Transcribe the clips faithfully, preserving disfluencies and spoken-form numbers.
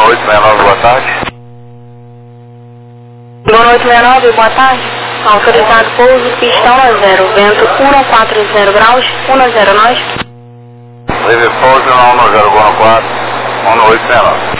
oito seis nove, boa tarde. Boa noite, sessenta e nove, boa tarde. Autorizado pouso, pistão a zero, vento um quatro zero graus, um zero nós. Livre pouso, um zero quatro, um oito seis nove.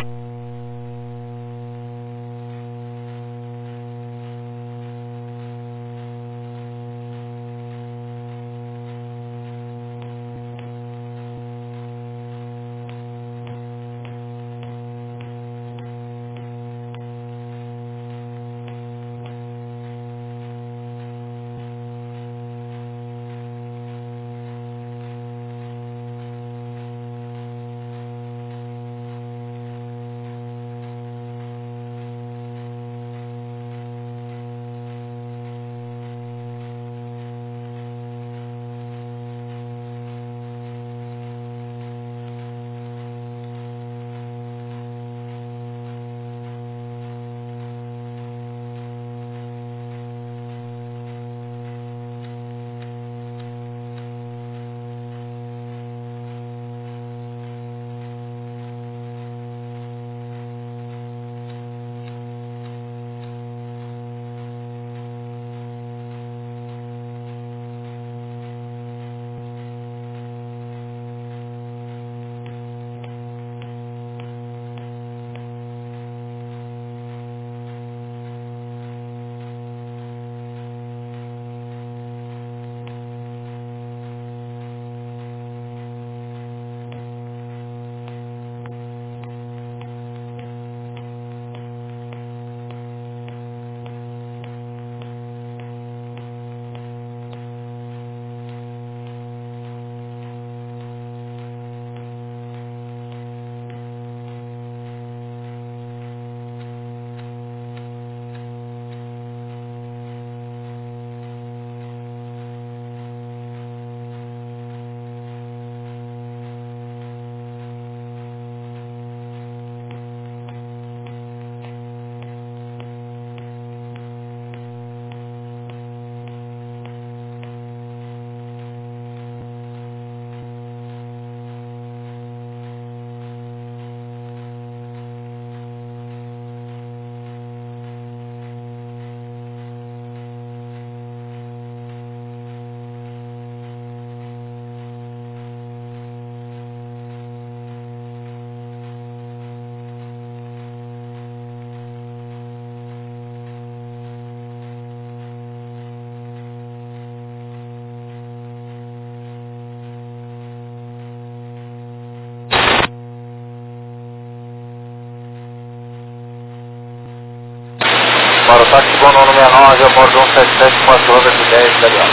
Para o táxi bom número sessenta e nove, a bordo um sete sete quatro um zero, italiano.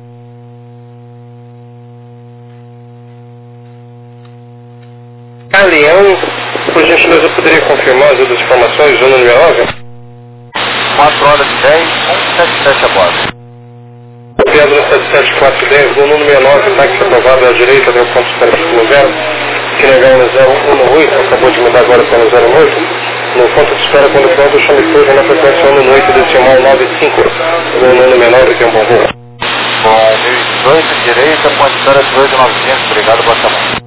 Leão, por gentileza, poderia confirmar as outras informações do número nove? quatro horas e dez, um sete sete a bordo. Pedro sete sete quatro um zero, do número nove, táxi aprovado à direita, deu ponto espera para zero, que negar no zero um oito, acabou de mudar agora para o zero oito. No ponto de espera, quando pronto, chame coisa na frequência um oito, decimal nove cinco, do número menor, que é um bom voo. Com mil e dezoito, direita, ponto de espera dezoito novecentos, obrigado, boa tarde.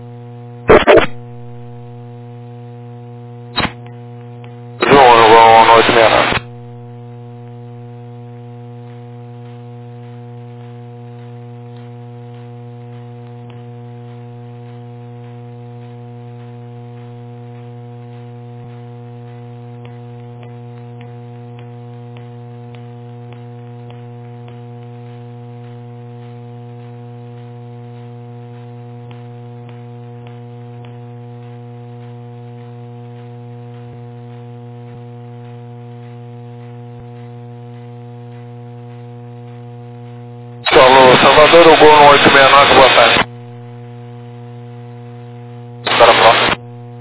João, no oito seis nove. Alô, Salvador, o Gol no oito seis nove, boa tarde. Espera pronto.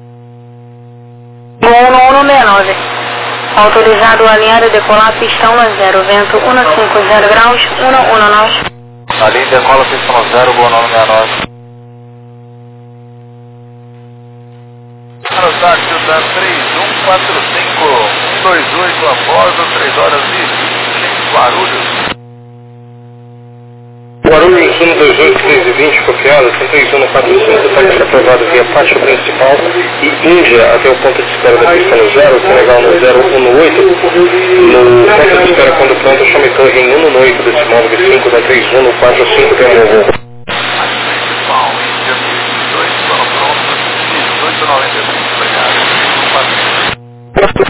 Gol no um seis nove. Autorizado a alinhar e decolar pistão a zero, vento um cinco zero graus, um um nós. A linha decola pistão zero, Gol no sessenta e nove. Para o táxi da três um quatro cinco um dois oito a bordo, três horas e vinte, Guarulhos. Guarulhos, três um dois oito três vinte copiadas, são três um quatro cinco, táxi aprovado via pátio principal e Índia até o ponto de espera da pista no zero, Senegal no zero um oito. No ponto de espera quando pronto, chame torre em um oito desse módulo cinco da três um quatro cinco de novo. Principal, Índia dois, sono pronto, dezoito e noventa e cinco, obrigado.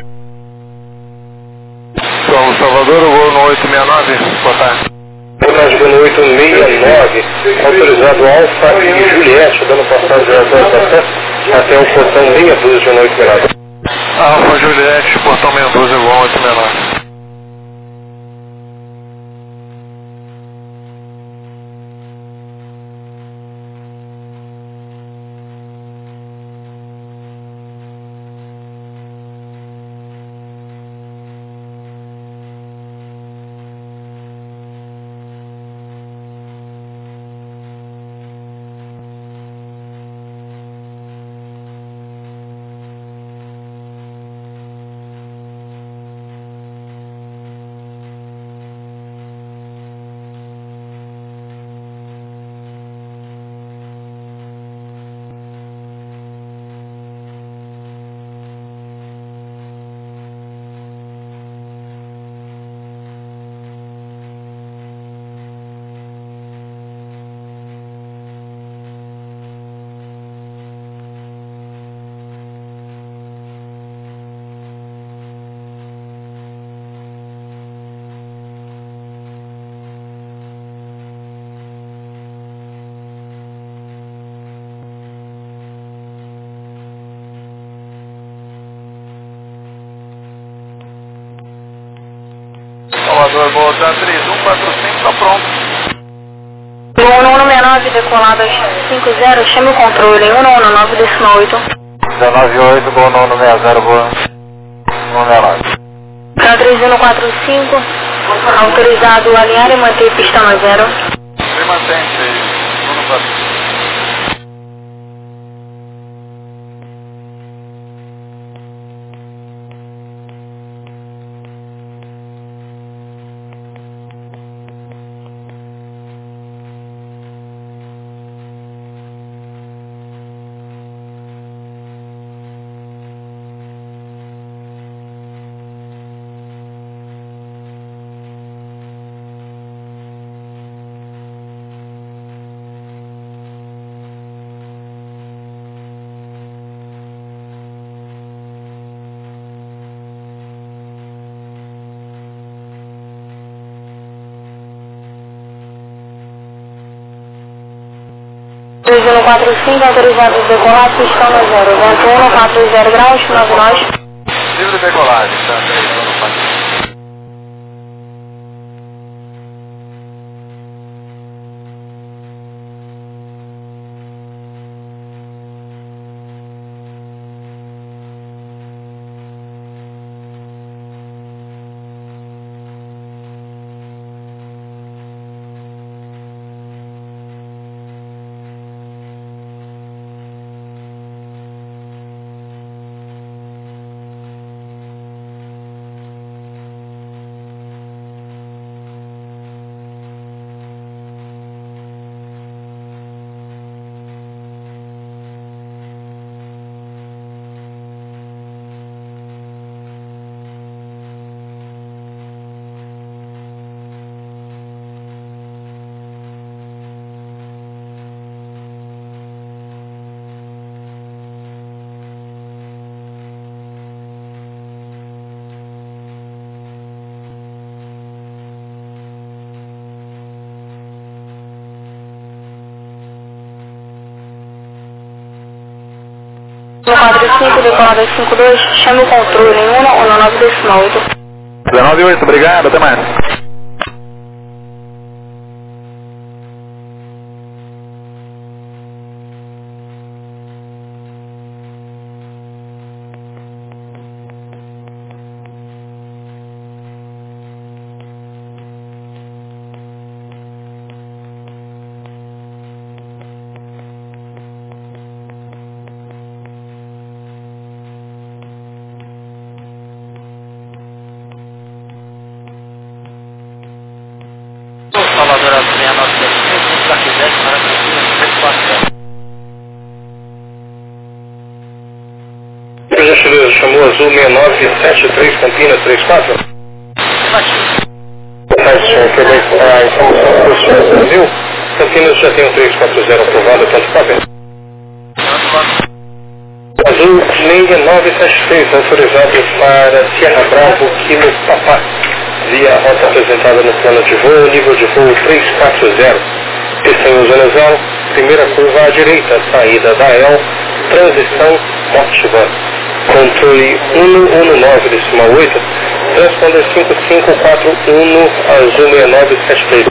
São Salvador, o voo no oito seis nove, boa tarde. Boa tarde, voo no oito seis nove, autorizado Alfa e Juliette, dando passagem às horas da festa até o portão meia dúzia no oito seis nove. Alfa Juliette, portão meia dúzia, voo oito seis nove. Salvador, volta três um quatro cinco, está pronto. Voo no um seis nove, decolado cinco zero, chame o controle em um um nove, décimo oito. dezenove oito, voo no um seis zero, voo um seis nove. Para três um quatro cinco, autorizado alinhar e manter pista no zero. Se mantém, três um quatro cinco. três um quatro cinco, autorizado a decolar, pistão no zero. Vento um quatro zero graus, nove nós. Livre decolagem, tá? três um quatro cinco. quatro cinco, decolado cinco dois, chame o controle em um um nove, décimo oito. dezenove oito, obrigado, até mais. chamou azul seis nove sete três Campinas três quatro? A informação do senhor do Brasil, Campinas já tem um três quatro zero aprovado, ponto papel. Azul seis nove sete três, autorizado para Sierra Bravo, Kilo Papá, via rota apresentada no plano de voo, nível de voo três quatro zero. Pista em zona zero, primeira curva à direita, saída da E L, transição Motiva. Controle um um nove decimal oito, transponder cinco cinco quatro um, azul seis nove sete três.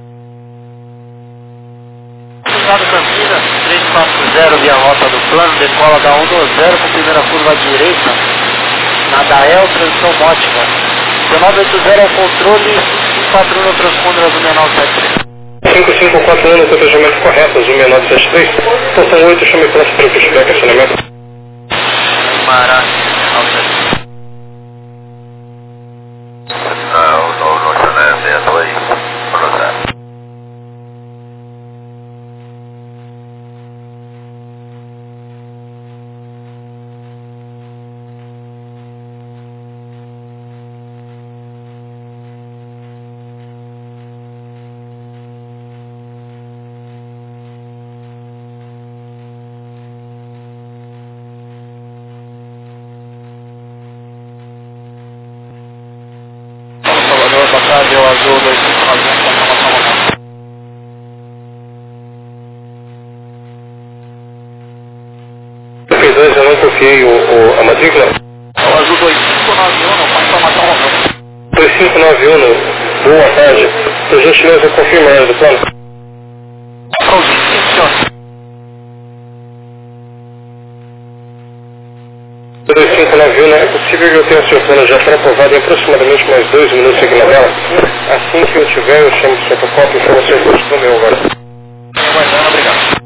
Cruzado Campinas, três quatro zero via rota do plano, decola da um dois zero com primeira curva à direita, na Dael, transição Mótica. dezenove oitenta é o controle, cinco quatro um transponder azul seis nove sete três. cinco cinco quatro um no protegimento correto, azul seis nove sete três, portão oito, chame pronto para o pushback, acionamento. Maravilha. Não, no, no acionamento aí, cruzado. Deu azul dois cinco nove um, confirmação local. P dois, eu não copiei o, o, a matrícula. É o azul dois cinco nove um, confirmação local. dois cinco nove um, boa tarde. Por gentileza, confirma a área do plano. dois cinco nove um, é possível que eu tenha seu plano já pré-aprovado em aproximadamente mais dois minutos aqui na tela. Assim que eu tiver, eu chamo o seu cópia para você curso do meu agora. Aguardando, obrigado.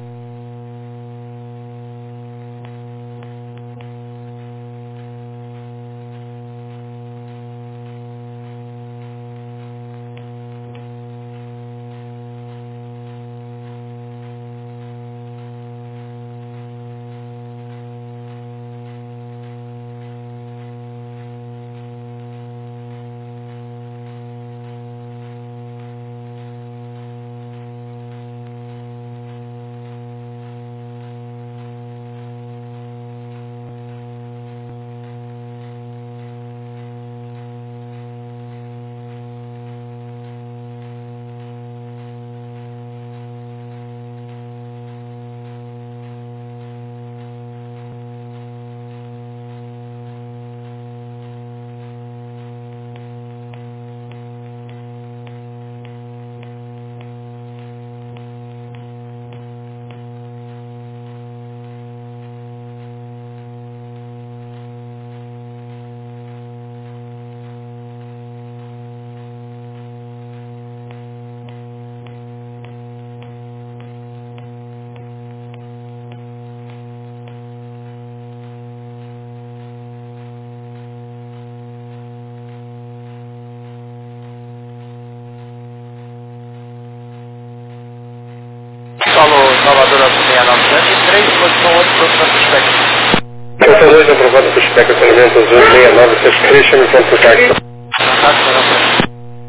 Salvador azul seis nove sete três, posição oito, pronto para pushback. Portão dois, aprovado para pushback, acionamento azul seis nove sete três, chame pronto para o táxi. Contato para frente.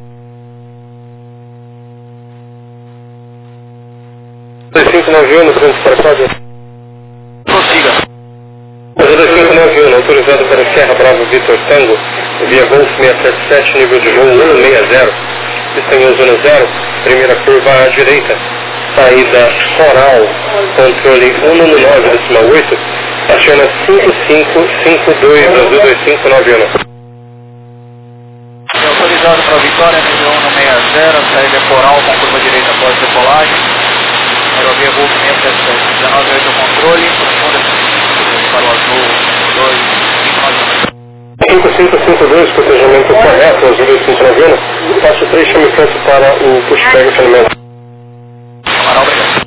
dois cinco nove um, no trânsito para quadro. Prossiga. dois cinco nove um, autorizado para Sierra Bravo Vitor Tango, via Golf seis sete sete, nível de voo um seis zero. Pista em zona zero, primeira curva à direita. Saída Coral, controle um um nove decimal oito, aciona cinco cinco cinco dois, azul dois cinco nove um. Autorizado para Vitória, nível um seis zero, saída Coral com curva direita após decolagem. Aerovia Golf seis sete sete, dezenove oito controle, corresponde para o azul dois cinco nove um. cinco cinco cinco dois, protegimento correto, azul dois cinco nove um, passo três, chame pronto para o pushback acionamento. Amaral, obrigado.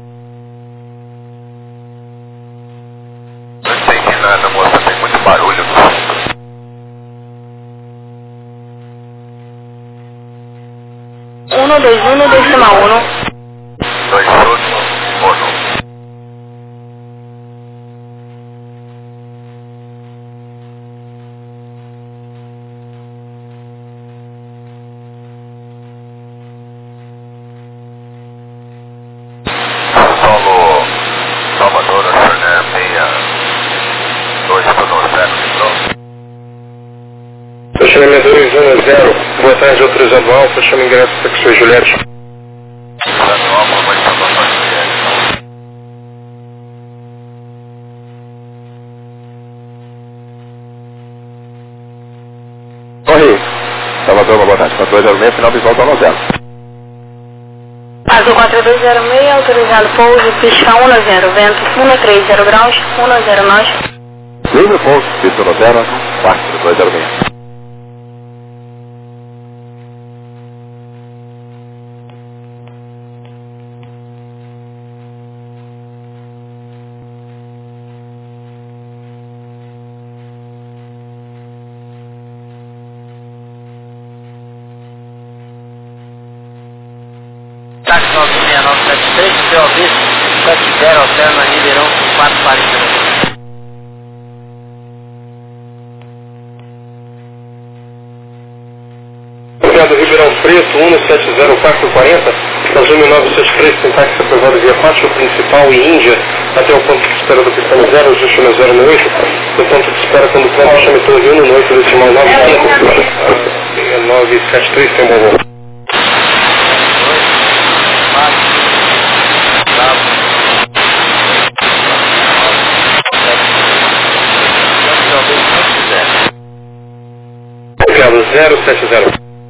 Não entendi nada, moça, tem muito barulho. um dois um decimal um. Dois um, mono. M dois um zero, boa tarde, autorizado Alfa, chama ingresso para que seja Juliette. Autorizado Alfa, vai chamar para Juliette. Correio. Salvador, boa tarde, quatro dois zero seis, final visual do zero. Azul quatro dois zero seis, autorizado pouso, pista um zero, vento um três zero graus, um zero nós. Livre pouso, pista um zero, quatro dois zero seis. Táxi nove seis nove sete três, C O B sete zero, alterna Ribeirão quatro quarenta. Obrigado, Ribeirão Preto, um sete zero quatro quarenta, Azul mil novecentos e setenta e três, tem táxi aprovado via Pátio Principal e Índia, até o ponto de espera do pistão zero, ajuste no zero no oito, no ponto de espera quando o plano chame Torre um no oito decimal nove cinco, nove sete três, tem um bom voo. Obrigado, zero sete zero.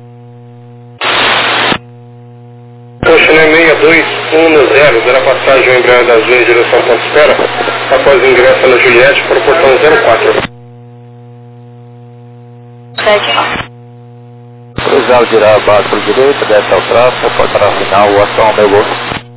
Channel seis dois um zero, dará passagem ao embriagem azul em direção ao ponto de espera, após o ingresso na Juliette para o portão zero quatro. sete. Cruzado girar a base para a direita, desce ao traço, portará final, ação ao meu gol.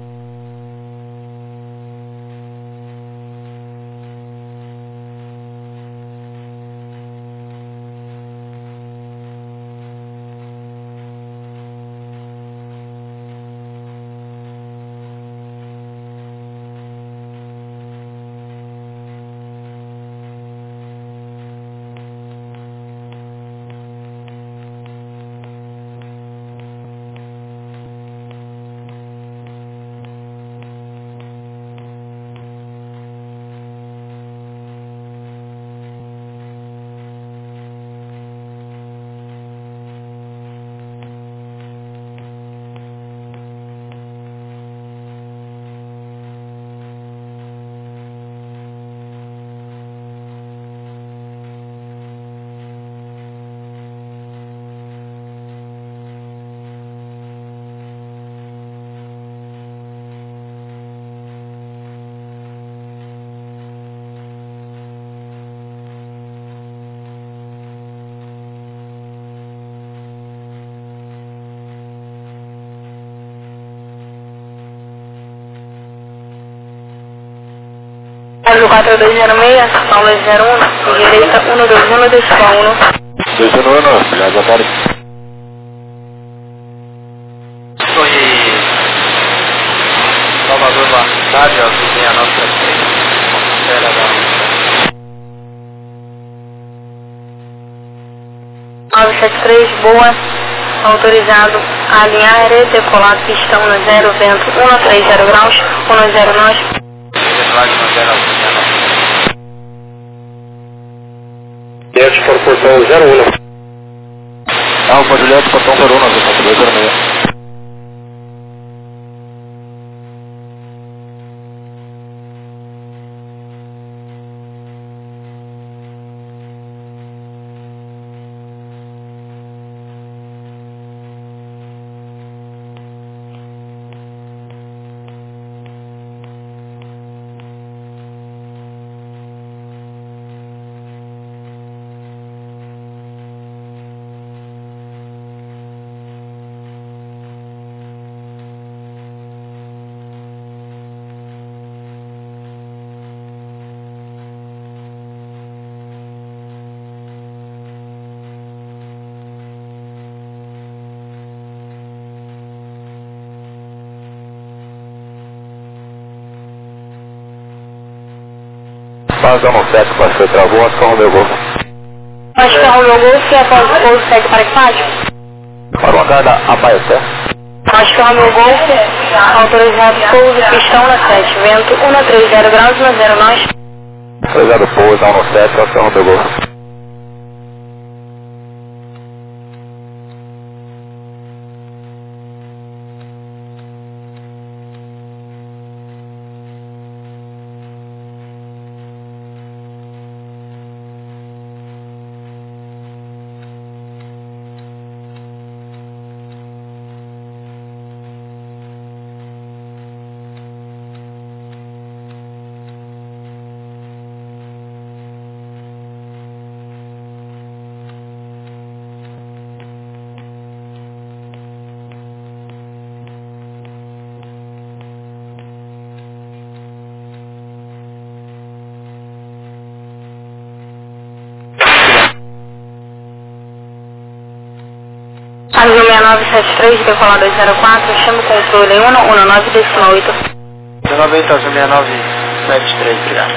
Azul quatro dois zero seis, Paulo zero um, direita um dois um, decimal um. dois zero um, já boa tarde. Torre Salvador, boa tarde, Azul seis nove sete três. Espera da nove sete três, boa, autorizado a alinhar e decolar pistão no zero, vento um três zero graus, um zero nós. Juliette para o portão zero um. Alfa Juliette, portão zero um, quatro dois zero seis. Vazão no sete, você travou, ação ao meu gol. Acho que é o meu gol, se após o pouso segue para equipagem. Para o andar da Abaeté. Acho que é o meu gol, autorizado pouso, pistão na sete, vento um três zero graus, um zero nós. Autorizado pouso, um no sete, ação ao meu gol. Azul seis nove sete três, decolar dois zero quatro, chama o controle um um nove decimal oito. dezenove oito, Azul seis nove sete três, obrigado.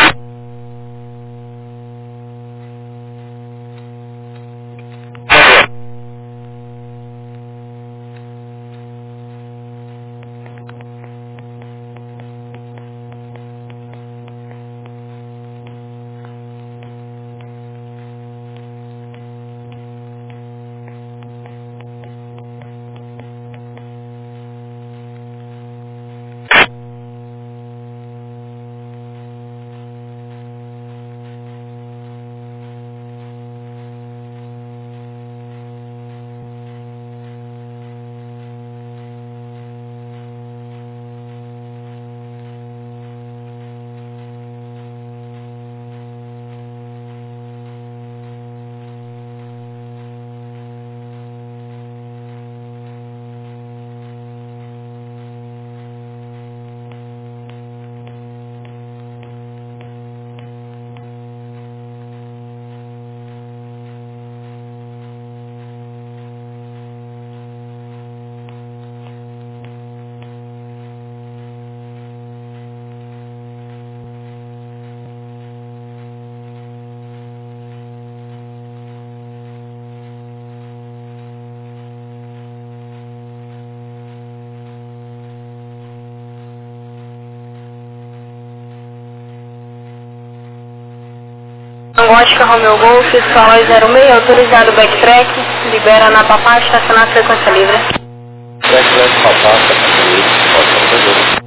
Angótica Romeo Golf, Solar zero seis, autorizado backtrack, libera na Papá, estacionar frequência livre. Backtrack Papá, frequência livre, pode fazer.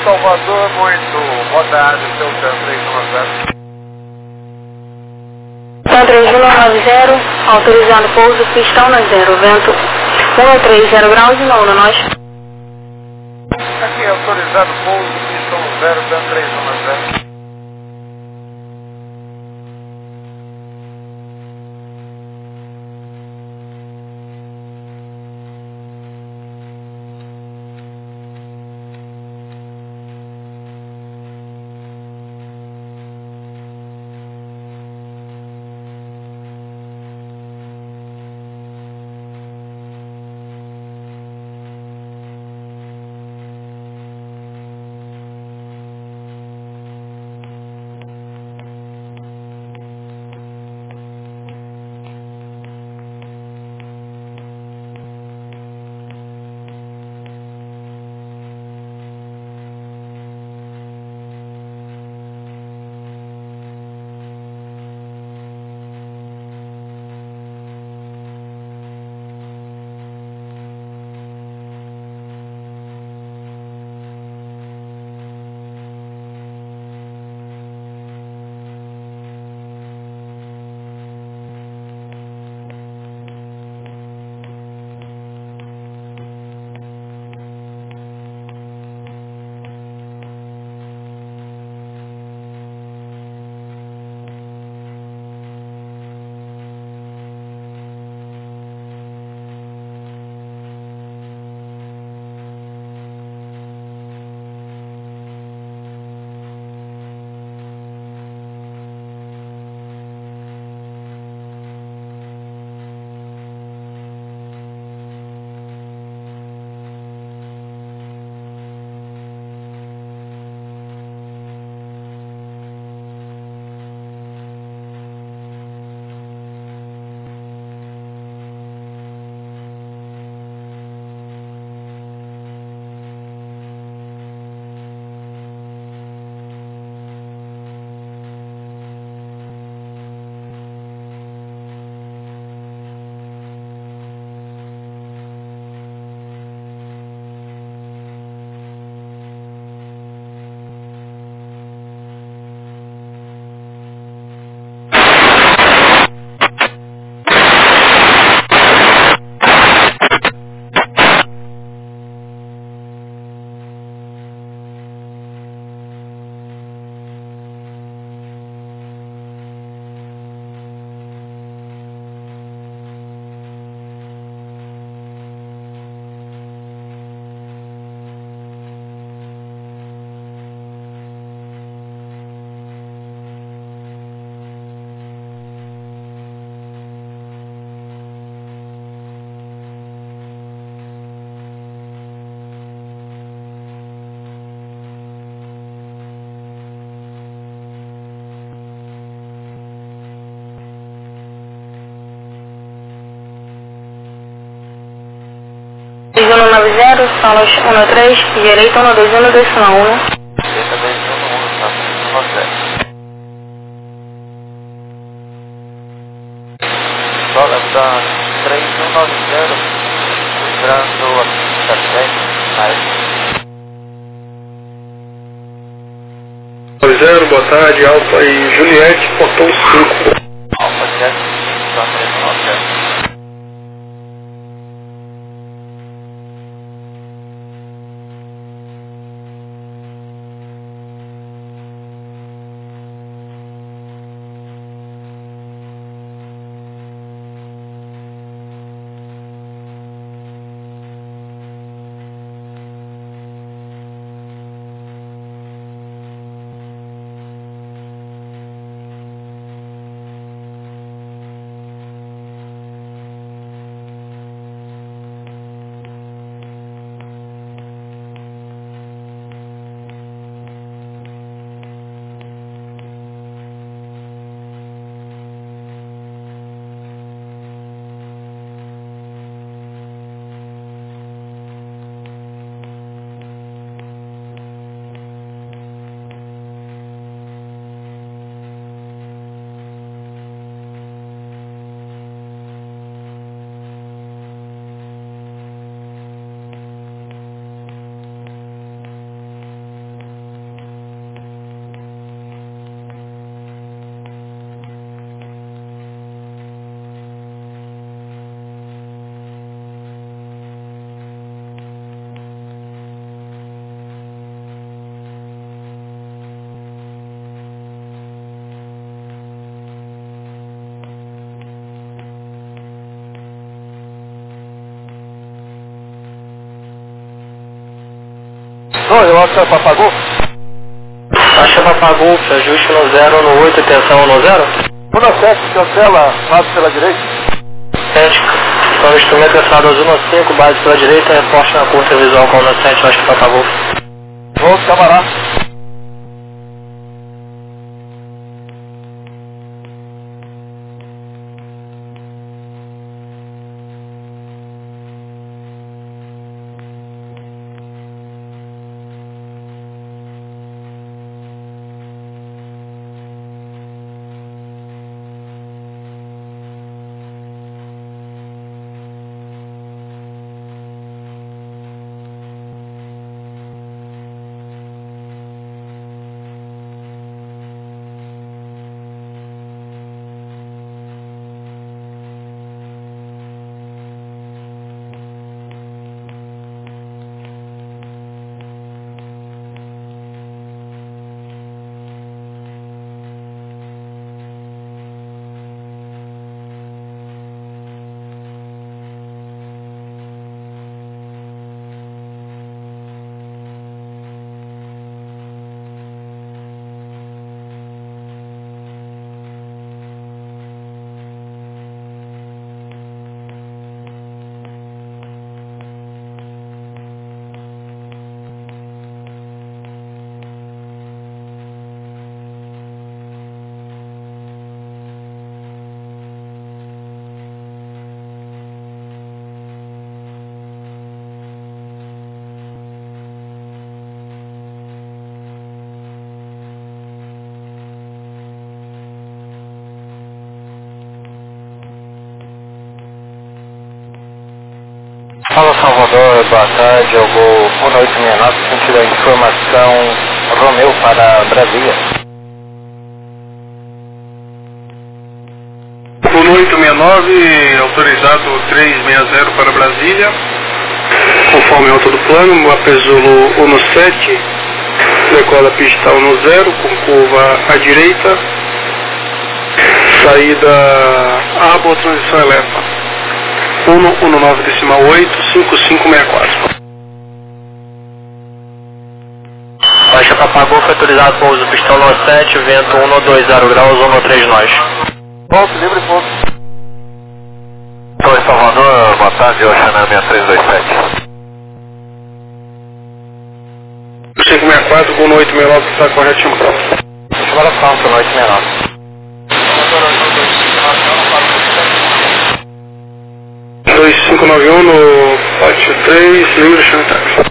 Salvador, muito boa tarde, seu TAM três um zero. TAM três um nove zero, autorizado pouso, pistão na zero, vento um três zero graus e não, nós. Aqui autorizado pouso, pistão zero, TAM três um zero. três um nove zero, solos um três, direita um dois um, decimal um. Direita dois um um, tá três um zero. Sola da três um nove zero, entrando a pista sete, mais. zero, boa tarde, Alfa e Juliette, portão cinco. Alfa sete cinco, tá três um zero. Oi, eu acho que é Papagol. Baixa Papagol, ajuste no zero no oito, atenção no zero. um no sete, cancela, base pela direita. sete, então o instrumento lançado azul no cinco, base pela direita, reporte na curta visual com o no sete, baixa Papagol. Volto, camarada. Fala Salvador, boa tarde, eu vou um oito seis nove, sentido a informação Romeu para Brasília. um oito seis nove, autorizado trezentos e sessenta para Brasília, conforme a alta do plano, Apesolo um no sete, decola pista um no zero, com curva à direita, saída A, boa transição eleva. um um nove decimal oito, cinco cinco seis quatro. Baixa Papagol, foi autorizado com uso pistão no sete, vento um dois zero graus, um três nós. Ponto, livre ponto. Oi Salvador, boa tarde, Oxanã seis três dois sete. cinco seis quatro, com oito seis nove, está corretinho próximo. Chamada Santo, oito seis nove. dois cinco nove um no pátio três, livre Xantax.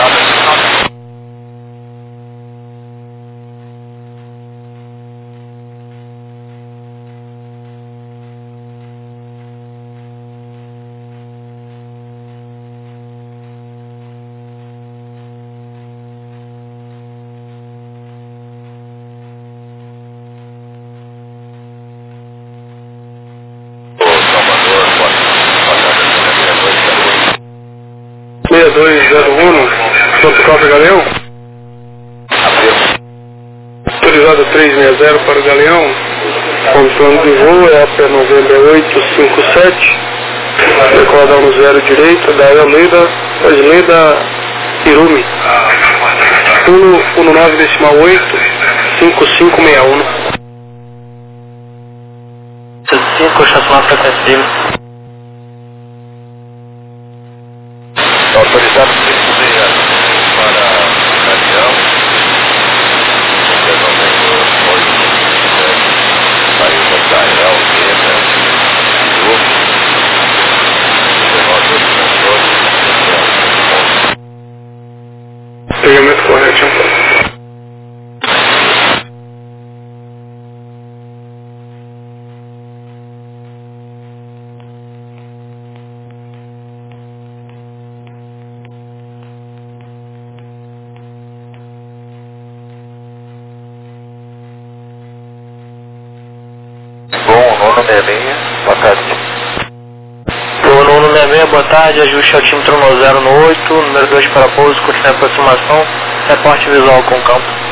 seis dois zero um, Santo Cláudio Galeão. Autorizado trezentos e sessenta para o Galeão. Com plano de voo é a P November oito cinco sete. Decola no zero direita, da Leda, Leda Irumi. um um nove decimal oito, cinco cinco seis um. cinco, estacionar frequência cima. Autorizado cinco seis para Galeão, novembro oito sete, saída da Real Leda, Grupo, dezenove Pegamento correto, então. boa tarde. Bruno um seis seis, boa tarde, ajuste altímetro no zero no oito, número dois para pouso, continue a aproximação, reporte visual com campo.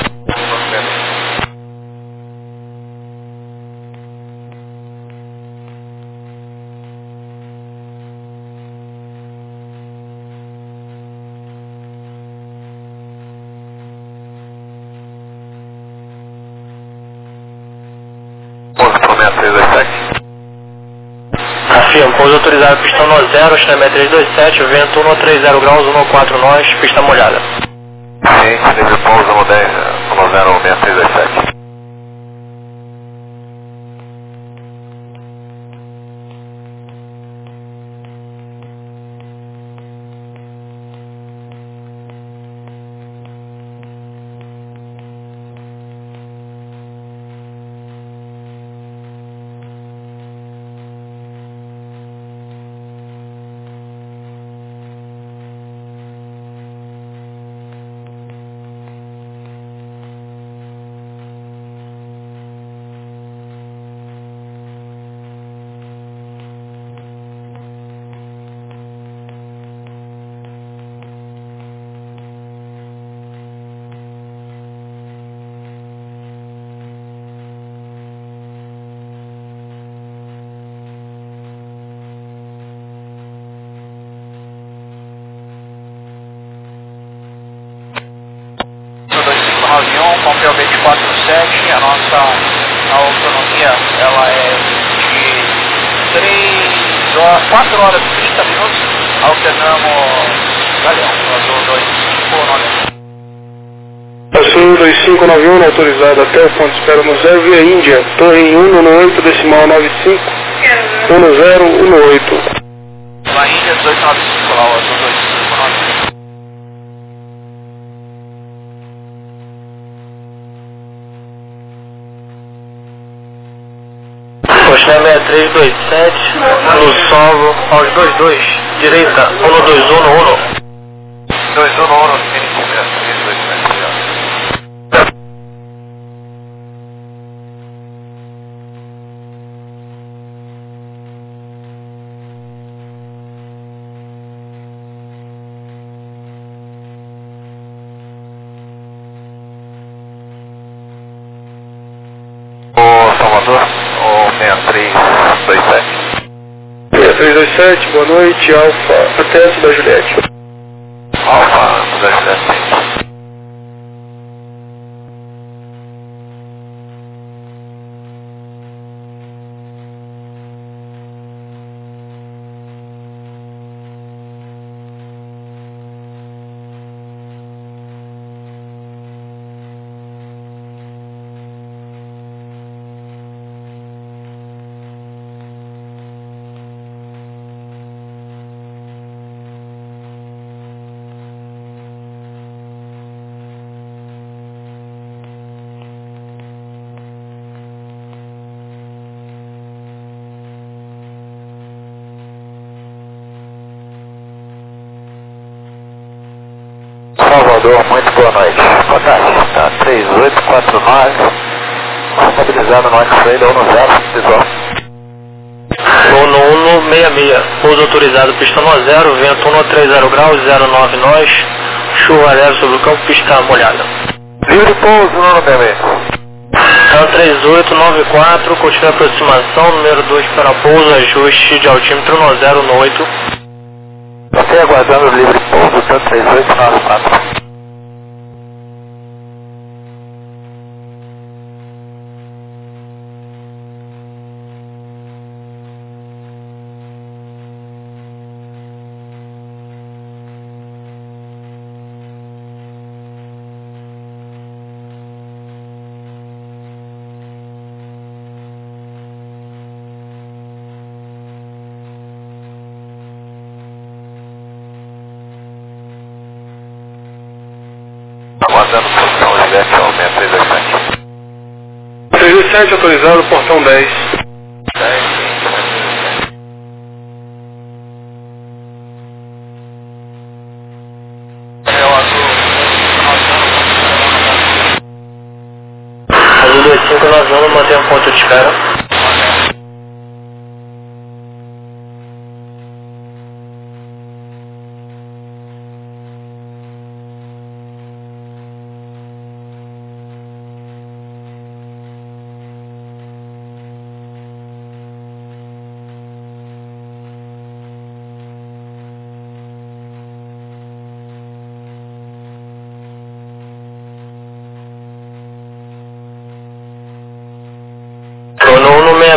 Confirmo, pouso autorizado, pista um zero, Schneider três dois sete, vento um trinta graus, um quatro nós, pista molhada. Sim, livre pouso um dez, um zero, seis três dois sete. Confirm vinte e quatro sete, a nossa a autonomia ela é de três horas, quatro horas e trinta minutos, alternamos Galeão, azul dois cinco nove um. Azul dois cinco nove um, autorizado até o ponto de espera no zero, via Índia, torre um um oito, decimal nove cinco, um zero um oito. Lá Índia dois nove cinco, lá o azul dois cinco nove um. Schneider três dois sete, no solo, aos dois dois, direita, um dois um um. dois um um, três dois sete. O Salvador, o seis três dois sete. seis três dois sete, boa noite, Alfa, até a Cidade Juliette. Alfa, Cidade Juliette. Salvador, muito boa noite. Contato, está três oito quatro nove, estabilizado no X-Ray da um zero, visual. Uno um seis seis, pouso autorizado, pista um zero, vento um trinta graus, zero nove nós, chuva leve sobre o campo, pista molhada. Livre pouso, Uno seis seis. Então três oito nove quatro, continua a aproximação, número dois para pouso, ajuste de altímetro um zero no oito. Estou aguardando o livre pouso, tanto três oito nove quatro. Aguardando posição Juliette ao seis três dois sete. três dois sete, autorizado, portão dez. dez. É o azul. Azul dois cinco nove um, mantém um ponto de espera. Uno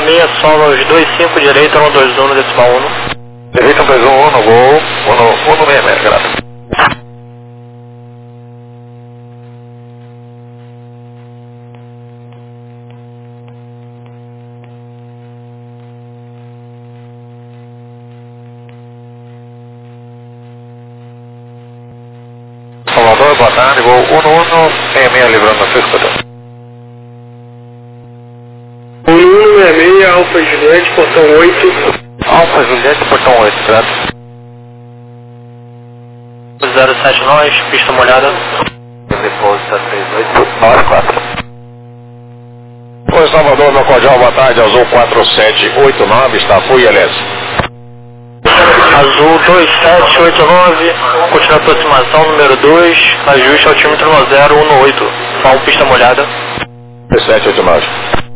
meia, solos dois cinco, direita, um dois um, decimal um. Direita um dois um, um, gol, um, um, meia, meia, graças. Salvador, boa tarde, vou um um, seis seis, livrando a sua escuta. um um seis seis, Alfa Juliette, portão oito. Alfa Juliette, portão oito, certo? zero sete nós, pista molhada. Depósito três oito nove quatro. Oi, Salvador, meu cordial, boa tarde, Azul quatro sete oito nove, está fui, L S. Azul dois sete oito nove, continua a aproximação, número dois, ajuste altímetro no zero um oito, só um pista molhada. dois sete oito nove.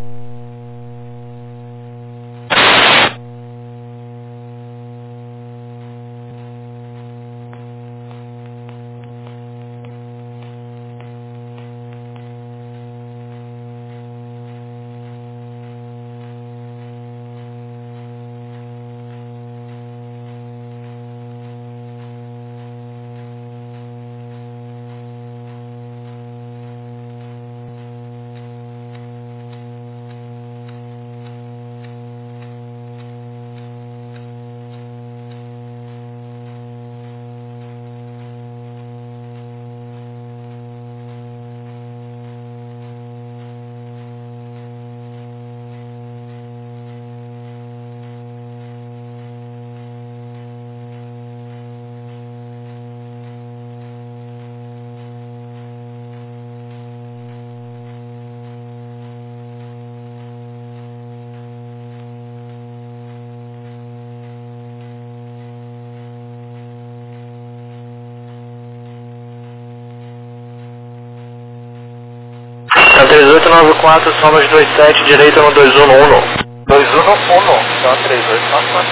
três oito nove quatro, somos dois sete, direita no dois um um. dois um um, então três oito nove quatro.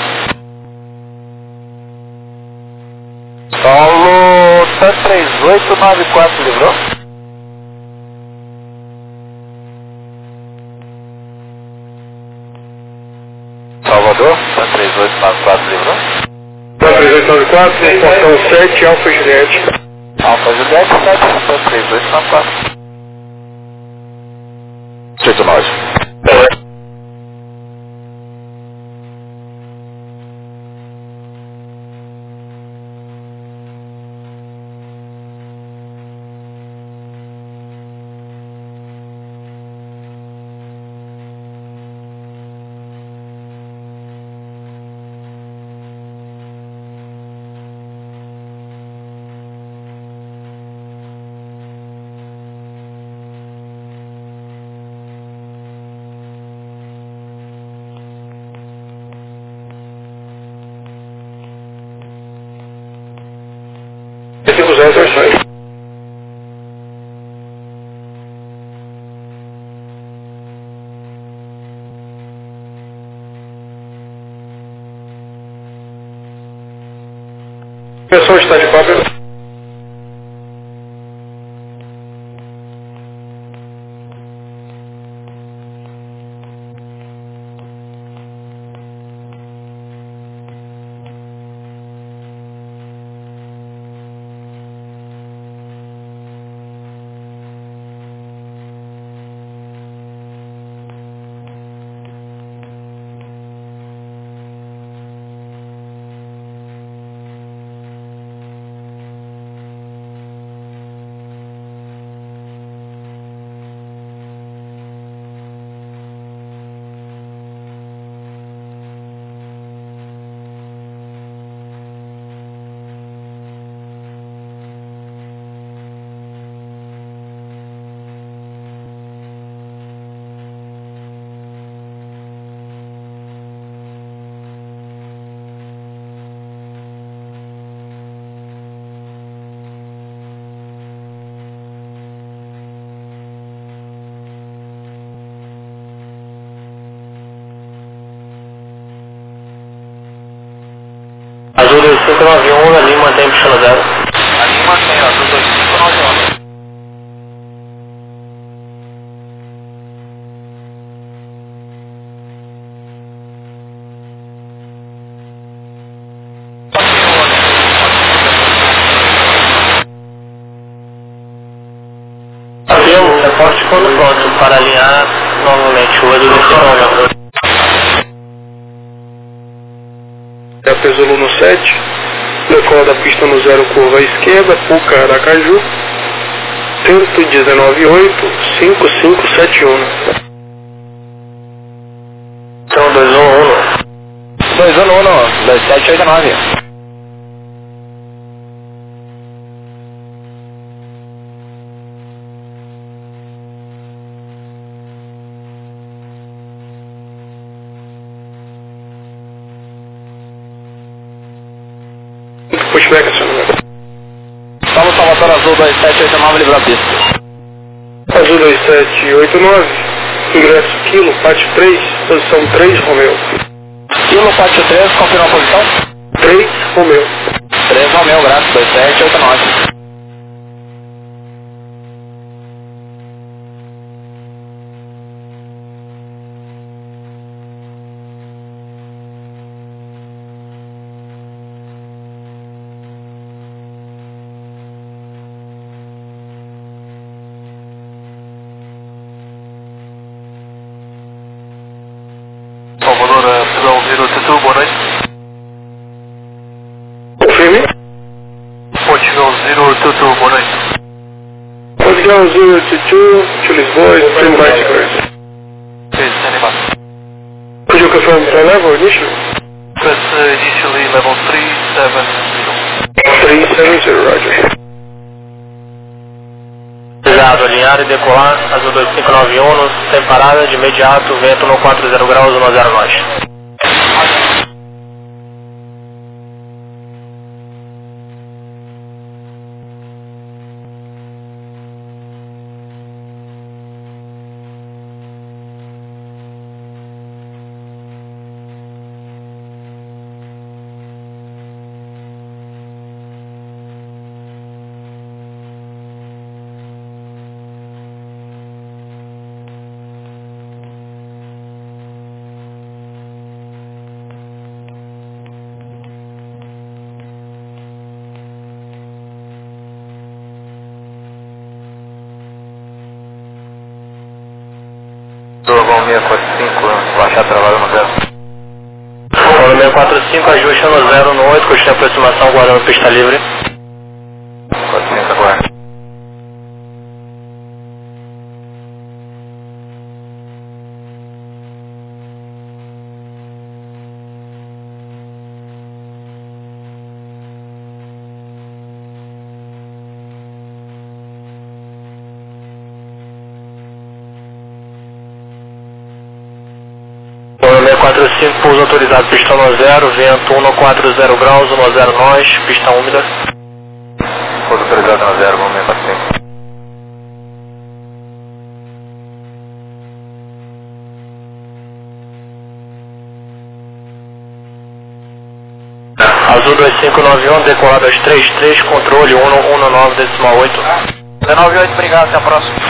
Solo três oito nove quatro, livrou? Salvador, três oito nove quatro, livrou? três oito nove quatro, portão sete, Alfa Juliette. Alfa Juliette, sete, três oito nove quatro. oito nove. cinco zero dois seis. Pessoal está de cópia. Azul dois cinco nove um, ali mantém puxando zero. Ali mantém, ó, Azul dois cinco nove um. quando pronto para alinhar novamente o Azul cinco nove um. Delta Zulu no sete, decola da pista no zero, curva à esquerda, Puca, Aracaju, cento e dezenove oito, cinco cinco sete um. Então dois um um. dois um um, dois sete oito nove. Pushback, seu número. Salve Salvador Azul dois sete oito nove, livre a pista. Azul dois sete oito nove, ingresso Kilo, pátio três, posição três, Romeu. Kilo pátio três, confirma a posição? três, Romeu. três Romeu, graças, dois sete oito nove. Salvador, Portugal zero Tatu, boa noite. Confirme. Portugal zero Tatu, boa noite. Portugal zero Tatu, to Lisboa, stand by sequence. Okay, standing by. Could you confirm the level initial? Press uh, initially level three seven zero. three seven zero, roger. Obrigado, alinhar e decolar, Azul dois cinco nove um, sem parada, de imediato, vento no quatro zero graus, um zero nós. Turvão seis quatro cinco, baixar travado no zero. Fórmula seis quatro cinco, ajuste no zero no oito, continue a aproximação, guardando pista livre. quatro cinco agora. Fórmula seis quatro cinco, pouso autorizado, pista no zero, vento um no quatro zero graus, um zero nós, pista úmida. Pouso autorizado no zero, vamos seis quatro cinco. Azul dois cinco nove um, decolar dois três três, controle um um nove decimal oito. dezenove oito, obrigado, até a próxima.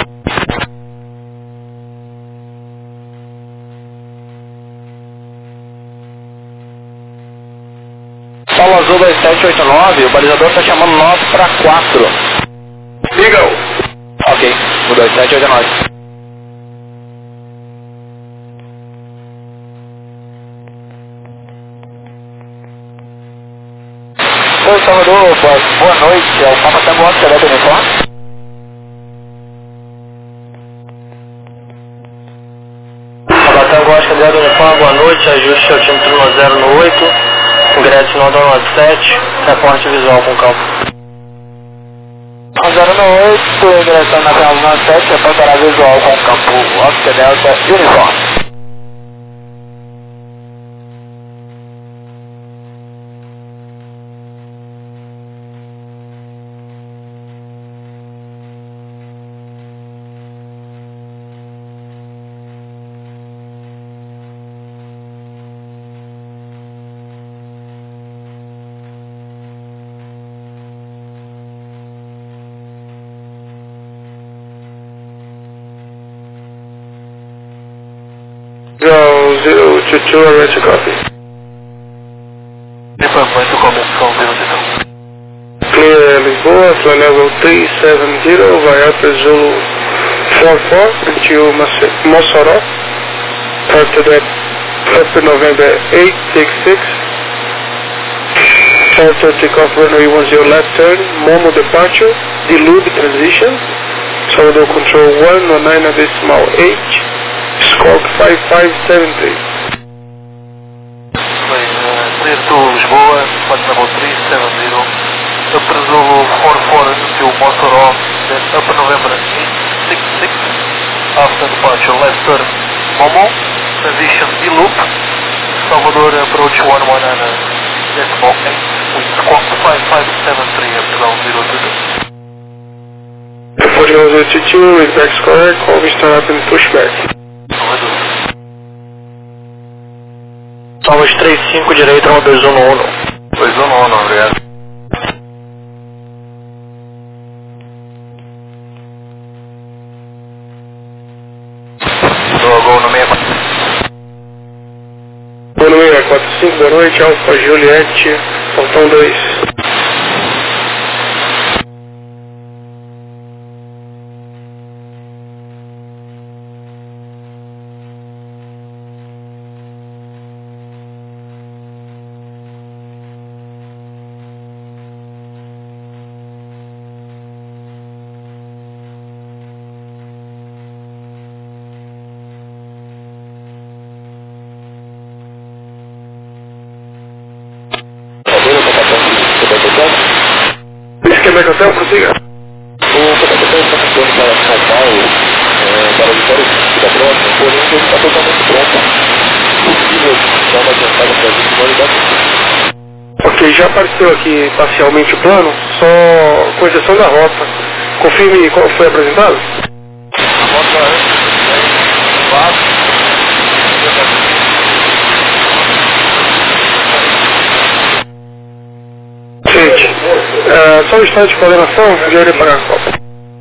Paulo Azul dois sete oito nove, o balizador está chamando nove para quatro. Legal. Ok, o dois sete oito nove. Oi, Salvador, boa, boa noite. É o Papa Tango Oscar, Delta Uniforme. Papa Tango Oscar, Delta Uniforme, boa noite, ajuste altímetro no zero no oito, ingresso no nove sete, reporte visual com campo. zero no oito, ingressando na tela nove sete, reportará visual com campo Oscar Delta Uniforme. zero two two, I read your copy. Departamento comercial zero Tatu. Clear Lisboa, flight level three seven zero, via Zulu four four until Mossoró, after that after November eight six six, after takeoff runway one zero left turn, Momo departure, Dilube transition, Salvador control one one nine decimal eight, squawk five five seven three. Clear to Lisboa, flight level three seven zero, up to Zulu four four until Mossoró, then up November eight six six, after departure left turn Momo, transition D-loop, Salvador approach one one nine decimal eight, with squawk five five seven three up to ground zero two two. forty zero two two, with back square, call me start up and pushback. Salvas três cinco direito, dois um um. dois um um, obrigado. Dou gol no meio. Gol no meio, quatro cinco, boa noite, Alfa Juliette, portão dois. Esquema de hotel, prossiga. O Capitão está passando para São Paulo, é, para o Vitória da próxima, porém ele está totalmente pronto. Possível dar uma adiantada para a gente, pode dar. Ok, já apareceu aqui parcialmente o plano, só com exceção da rota. Confirme qual foi apresentado. A rota é quatro. Gente, uh, só um instante de coordenação, já irei pagar a copa.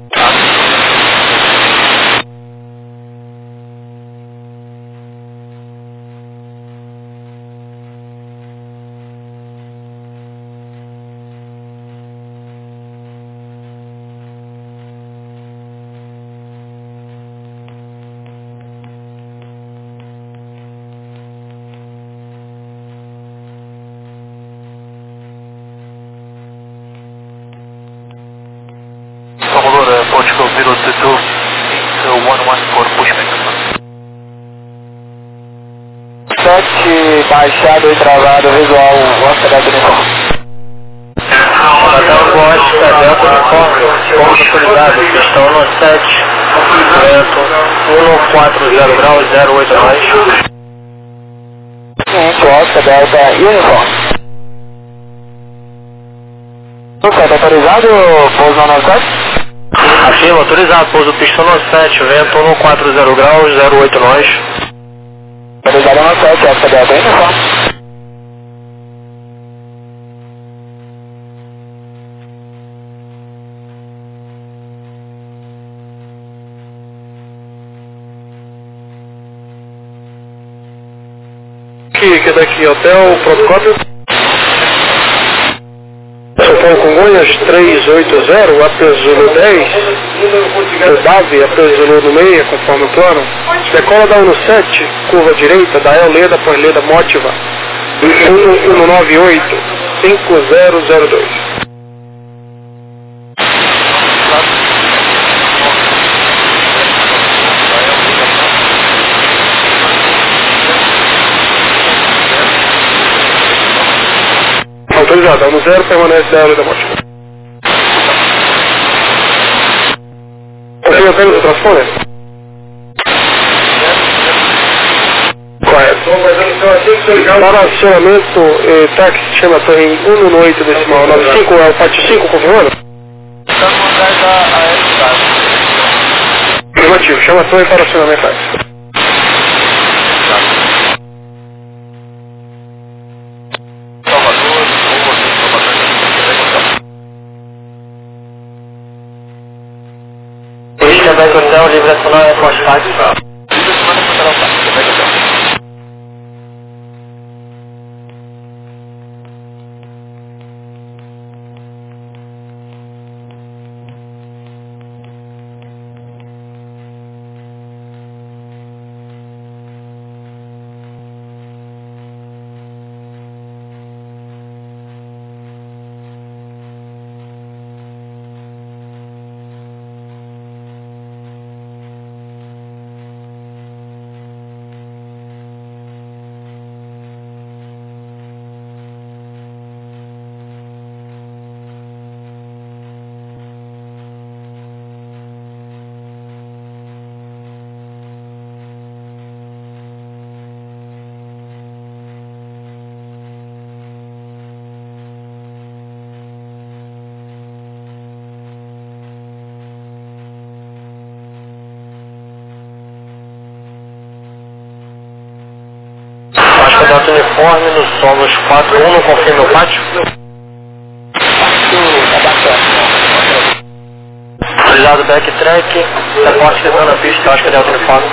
Salvador, uh, Portugal zero two two, eight one one for pushback. sete, baixado e travado, visual, Oscar Delta Uniforme. Hotel Oscar Delta Uniforme, ponto autorizado, pistão no sete, vento um quatro zero graus, zero oito nós. Oscar Delta Uniforme. Está autorizado, pouso na nove sete? Afirma, autorizado, pouso pistão no sete, vento um quatro zero graus, zero oito nós. Autorizado na sete, Oscar Delta Uniforme. Aqui, que daqui, hotel, protocolo. São Paulo Congonhas três oito zero, Apesolo dez, Bave, Apesolo no meia, conforme o plano. Decola da um sete, curva direita, da El Leda por Leda Motiva, um um nove oito, cinco zero zero dois. Autorizado, no zero permanece da Leda Motiva. Confirma apenas o transponder? Correto. Para acionamento, eh, táxi chama torre um um oito decimal nove cinco, é o pátio cinco, confirmando? Estamos atrás da A S. Afirmativo, chama a torre para acionamento táxi. Quebec Hotel, livre nacional é pós-táxi. uniforme no Solos quatro um, não confirma o pátio? Utilizado backtrack, reporte chegando na pista, acho que é Delta uniforme.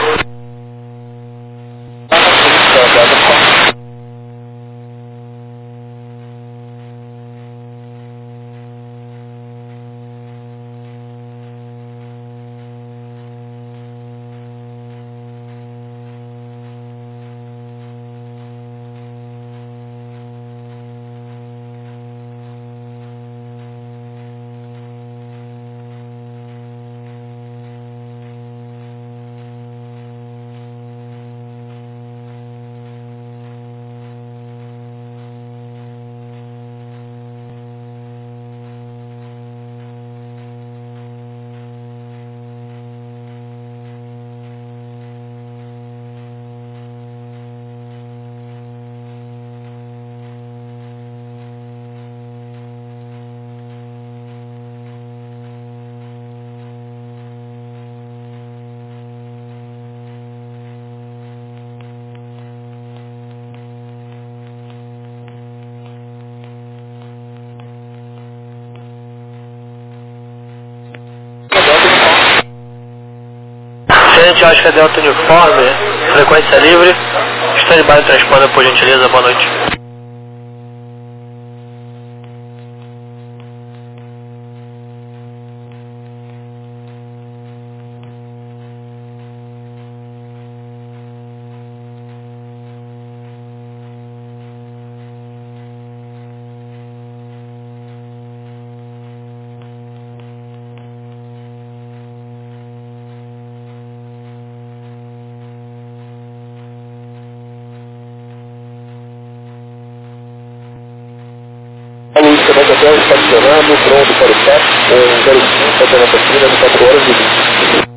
Gente, acho que é Delta uniforme, frequência livre, stand-by do transponder por gentileza, boa noite. Luiz Fernando Hotel estacionado, pronto para o teste, zero cinco, até na piscina, de quatro horas e vinte.